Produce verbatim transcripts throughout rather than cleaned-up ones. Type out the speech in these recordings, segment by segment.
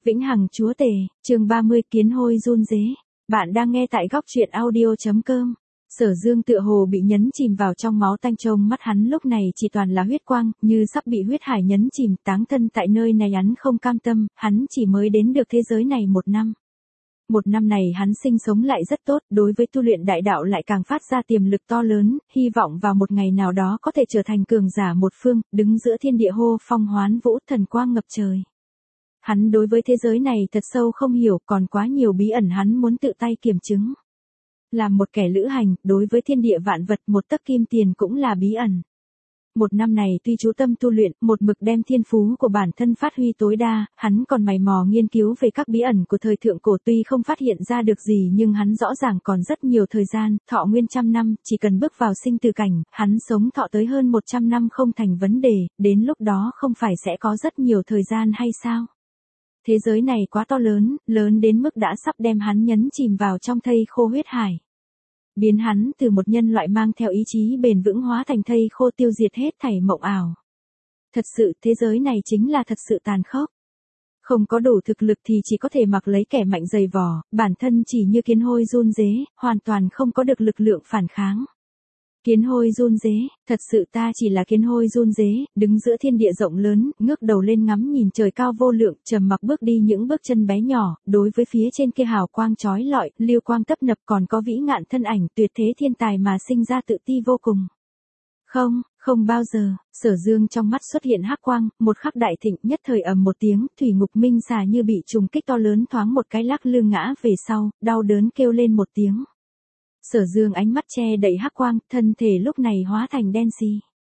Vĩnh Hằng Chúa Tể, chương ba mươi Kiến hôi run rế. Bạn đang nghe tại góc truyện audio.com. Sở Dương tựa hồ bị nhấn chìm vào trong máu tanh, trông mắt hắn lúc này chỉ toàn là huyết quang, như sắp bị huyết hải nhấn chìm, táng thân tại nơi này. Hắn không cam tâm, hắn chỉ mới đến được thế giới này một năm. Một năm này hắn sinh sống lại rất tốt, đối với tu luyện đại đạo lại càng phát ra tiềm lực to lớn, hy vọng vào một ngày nào đó có thể trở thành cường giả một phương, đứng giữa thiên địa hô phong hoán vũ, thần quang ngập trời. Hắn đối với thế giới này thật sâu không hiểu, còn quá nhiều bí ẩn hắn muốn tự tay kiểm chứng. Làm một kẻ lữ hành, đối với thiên địa vạn vật một tấc kim tiền cũng là bí ẩn. Một năm này tuy chú tâm tu luyện, một mực đem thiên phú của bản thân phát huy tối đa, hắn còn mày mò nghiên cứu về các bí ẩn của thời thượng cổ, tuy không phát hiện ra được gì nhưng hắn rõ ràng còn rất nhiều thời gian, thọ nguyên trăm năm, chỉ cần bước vào sinh tử cảnh, hắn sống thọ tới hơn một trăm năm không thành vấn đề, đến lúc đó không phải sẽ có rất nhiều thời gian hay sao? Thế giới này quá to lớn, lớn đến mức đã sắp đem hắn nhấn chìm vào trong thây khô huyết hải. Biến hắn từ một nhân loại mang theo ý chí bền vững hóa thành thây khô, tiêu diệt hết thảy mộng ảo. Thật sự thế giới này chính là thật sự tàn khốc. Không có đủ thực lực thì chỉ có thể mặc lấy kẻ mạnh dày vò, bản thân chỉ như kiến hôi run rế, hoàn toàn không có được lực lượng phản kháng. Kiến hôi run rế, thật sự ta chỉ là kiến hôi run rế, đứng giữa thiên địa rộng lớn, ngước đầu lên ngắm nhìn trời cao vô lượng, trầm mặc bước đi những bước chân bé nhỏ, đối với phía trên kia hào quang chói lọi, lưu quang tấp nập, còn có vĩ ngạn thân ảnh tuyệt thế thiên tài mà sinh ra tự ti vô cùng. Không, không bao giờ. Sở Dương trong mắt xuất hiện hắc quang, một khắc đại thịnh, nhất thời ầm một tiếng, thủy ngục minh xà như bị trùng kích to lớn thoáng một cái lắc lư ngã về sau, đau đớn kêu lên một tiếng. Sở Dương ánh mắt che đậy hắc quang, thân thể lúc này hóa thành đen xì.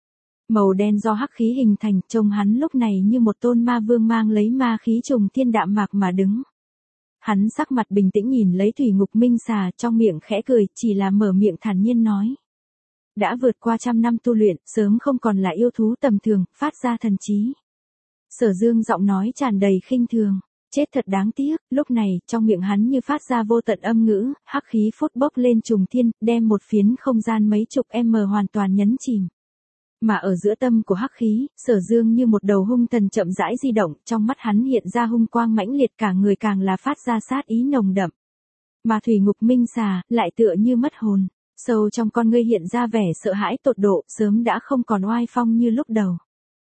Màu đen do hắc khí hình thành, trông hắn lúc này như một tôn ma vương mang lấy ma khí trùng thiên đạm mạc mà đứng. Hắn sắc mặt bình tĩnh nhìn lấy thủy ngục minh xà, trong miệng khẽ cười, chỉ là mở miệng thản nhiên nói. Đã vượt qua trăm năm tu luyện, sớm không còn là yêu thú tầm thường, phát ra thần trí. Sở Dương giọng nói tràn đầy khinh thường. Chết thật đáng tiếc, lúc này, trong miệng hắn như phát ra vô tận âm ngữ, hắc khí phút bốc lên trùng thiên, đem một phiến không gian mấy chục m hoàn toàn nhấn chìm. Mà ở giữa tâm của hắc khí, Sở Dương như một đầu hung thần chậm rãi di động, trong mắt hắn hiện ra hung quang mãnh liệt, cả người càng là phát ra sát ý nồng đậm. Mà thủy ngục minh xà, lại tựa như mất hồn, sâu trong con ngươi hiện ra vẻ sợ hãi tột độ, sớm đã không còn oai phong như lúc đầu.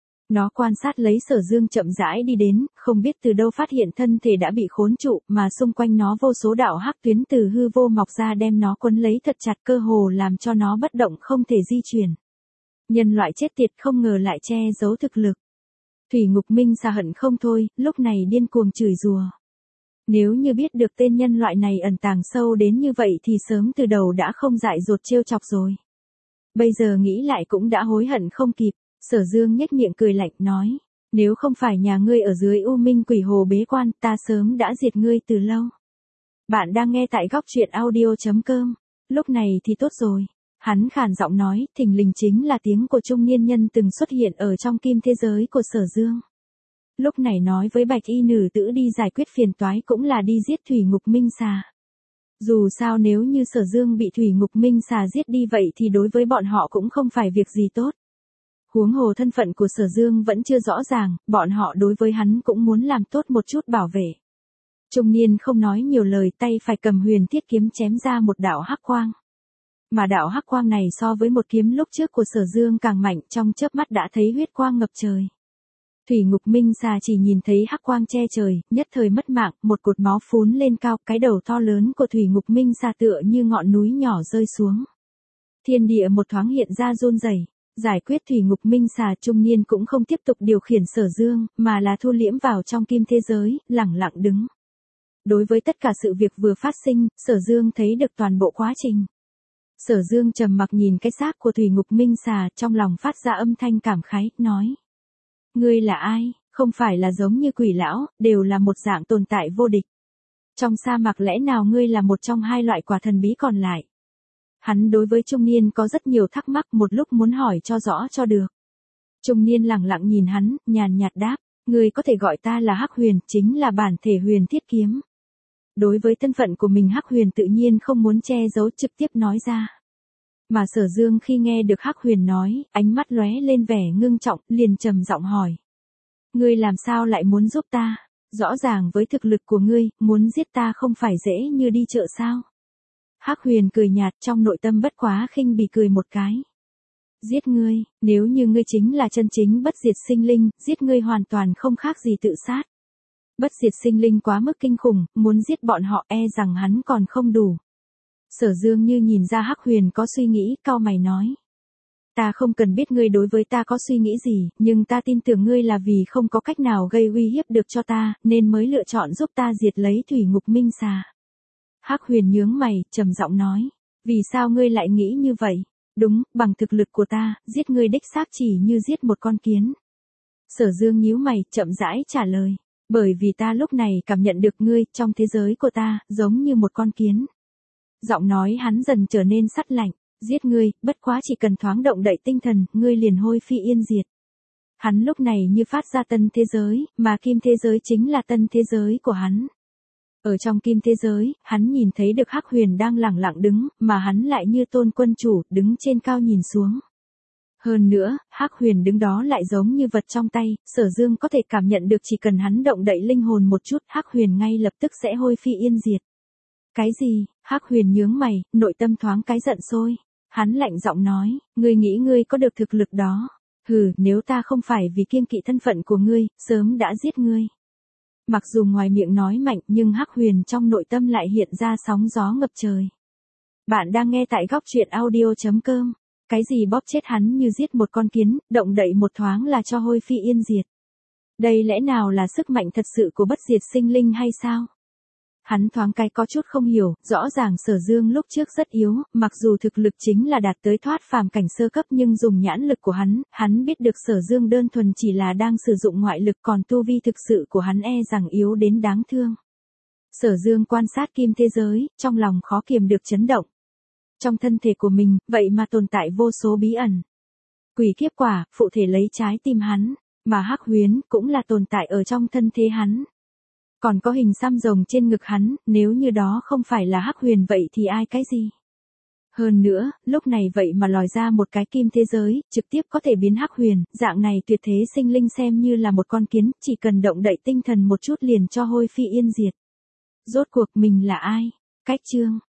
Nó quan sát lấy Sở Dương chậm rãi đi đến, không biết từ đâu phát hiện thân thể đã bị khốn trụ, mà xung quanh nó vô số đạo hắc tuyến từ hư vô mọc ra đem nó quấn lấy thật chặt, cơ hồ làm cho nó bất động không thể di chuyển. Nhân loại chết tiệt, không ngờ lại che giấu thực lực. Thủy ngục minh xà hận không thôi, lúc này điên cuồng chửi rủa. Nếu như biết được tên nhân loại này ẩn tàng sâu đến như vậy thì sớm từ đầu đã không dại dột trêu chọc rồi. Bây giờ nghĩ lại cũng đã hối hận không kịp. Sở Dương nhếch miệng cười lạnh nói, nếu không phải nhà ngươi ở dưới U Minh Quỷ Hồ bế quan, ta sớm đã diệt ngươi từ lâu. Bạn đang nghe tại góc truyện audio.com. Lúc này thì tốt rồi. Hắn khàn giọng nói, thình lình chính là tiếng của trung niên nhân từng xuất hiện ở trong kim thế giới của Sở Dương. Lúc này nói với bạch y nữ tử đi giải quyết phiền toái cũng là đi giết thủy ngục minh xà. Dù sao nếu như Sở Dương bị thủy ngục minh xà giết đi vậy thì đối với bọn họ cũng không phải việc gì tốt. Huống hồ thân phận của Sở Dương vẫn chưa rõ ràng, bọn họ đối với hắn cũng muốn làm tốt một chút bảo vệ. Trung niên không nói nhiều lời, tay phải cầm huyền thiết kiếm chém ra một đạo hắc quang. Mà đạo hắc quang này so với một kiếm lúc trước của Sở Dương càng mạnh, trong chớp mắt đã thấy huyết quang ngập trời. Thủy ngục minh xà chỉ nhìn thấy hắc quang che trời, nhất thời mất mạng, một cột máu phún lên cao, cái đầu to lớn của thủy ngục minh xà tựa như ngọn núi nhỏ rơi xuống. Thiên địa một thoáng hiện ra run rẩy. Giải quyết thủy ngục minh xà, trung niên cũng không tiếp tục điều khiển Sở Dương, mà là thu liễm vào trong kim thế giới, lẳng lặng đứng. Đối với tất cả sự việc vừa phát sinh, Sở Dương thấy được toàn bộ quá trình. Sở Dương trầm mặc nhìn cái xác của thủy ngục minh xà, trong lòng phát ra âm thanh cảm khái, nói. Ngươi là ai, không phải là giống như quỷ lão, đều là một dạng tồn tại vô địch. Trong sa mạc lẽ nào ngươi là một trong hai loại quả thần bí còn lại? Hắn đối với trung niên có rất nhiều thắc mắc, một lúc muốn hỏi cho rõ cho được. Trung niên lẳng lặng nhìn hắn, nhàn nhạt đáp, ngươi có thể gọi ta là Hắc Huyền, chính là bản thể huyền thiết kiếm. Đối với thân phận của mình Hắc Huyền tự nhiên không muốn che giấu, trực tiếp nói ra. Mà Sở Dương khi nghe được Hắc Huyền nói, ánh mắt lóe lên vẻ ngưng trọng, liền trầm giọng hỏi. Ngươi làm sao lại muốn giúp ta? Rõ ràng với thực lực của ngươi, muốn giết ta không phải dễ như đi chợ sao? Hắc Huyền cười nhạt, trong nội tâm bất quá khinh bỉ cười một cái. Giết ngươi, nếu như ngươi chính là chân chính bất diệt sinh linh, giết ngươi hoàn toàn không khác gì tự sát. Bất diệt sinh linh quá mức kinh khủng, muốn giết bọn họ e rằng hắn còn không đủ. Sở Dương như nhìn ra Hắc Huyền có suy nghĩ, cau mày nói. Ta không cần biết ngươi đối với ta có suy nghĩ gì, nhưng ta tin tưởng ngươi là vì không có cách nào gây uy hiếp được cho ta, nên mới lựa chọn giúp ta diệt lấy thủy ngục minh xà. Hắc Huyền nhướng mày, trầm giọng nói. Vì sao ngươi lại nghĩ như vậy? Đúng, bằng thực lực của ta, giết ngươi đích xác chỉ như giết một con kiến. Sở Dương nhíu mày, chậm rãi trả lời. Bởi vì ta lúc này cảm nhận được ngươi, trong thế giới của ta, giống như một con kiến. Giọng nói hắn dần trở nên sắt lạnh. Giết ngươi, bất quá chỉ cần thoáng động đậy tinh thần, ngươi liền hôi phi yên diệt. Hắn lúc này như phát ra tân thế giới, mà kim thế giới chính là tân thế giới của hắn. Ở trong kim thế giới, hắn nhìn thấy được Hắc Huyền đang lẳng lặng đứng, mà hắn lại như tôn quân chủ, đứng trên cao nhìn xuống. Hơn nữa, Hắc Huyền đứng đó lại giống như vật trong tay, Sở Dương có thể cảm nhận được chỉ cần hắn động đậy linh hồn một chút, Hắc Huyền ngay lập tức sẽ hôi phi yên diệt. Cái gì? Hắc Huyền nhướng mày, nội tâm thoáng cái giận sôi. Hắn lạnh giọng nói, ngươi nghĩ ngươi có được thực lực đó. Hừ, nếu ta không phải vì kiêng kỵ thân phận của ngươi, sớm đã giết ngươi. Mặc dù ngoài miệng nói mạnh nhưng Hắc Huyền trong nội tâm lại hiện ra sóng gió ngập trời. Bạn đang nghe tại góc truyện audio chấm com. Cái gì bóp chết hắn như giết một con kiến, động đậy một thoáng là cho hôi phi yên diệt. Đây lẽ nào là sức mạnh thật sự của bất diệt sinh linh hay sao? Hắn thoáng cái có chút không hiểu, rõ ràng Sở Dương lúc trước rất yếu, mặc dù thực lực chính là đạt tới thoát phàm cảnh sơ cấp nhưng dùng nhãn lực của hắn, hắn biết được Sở Dương đơn thuần chỉ là đang sử dụng ngoại lực còn tu vi thực sự của hắn e rằng yếu đến đáng thương. Sở Dương quan sát kim thế giới, trong lòng khó kiềm được chấn động. Trong thân thể của mình, vậy mà tồn tại vô số bí ẩn. Quỷ kiếp quả, phụ thể lấy trái tim hắn, mà Hắc Huyền cũng là tồn tại ở trong thân thế hắn. Còn có hình xăm rồng trên ngực hắn, nếu như đó không phải là Hắc Huyền vậy thì ai cái gì? Hơn nữa, lúc này vậy mà lòi ra một cái kim thế giới, trực tiếp có thể biến Hắc Huyền, dạng này tuyệt thế sinh linh xem như là một con kiến, chỉ cần động đậy tinh thần một chút liền cho hôi phi yên diệt. Rốt cuộc mình là ai? Cách chương.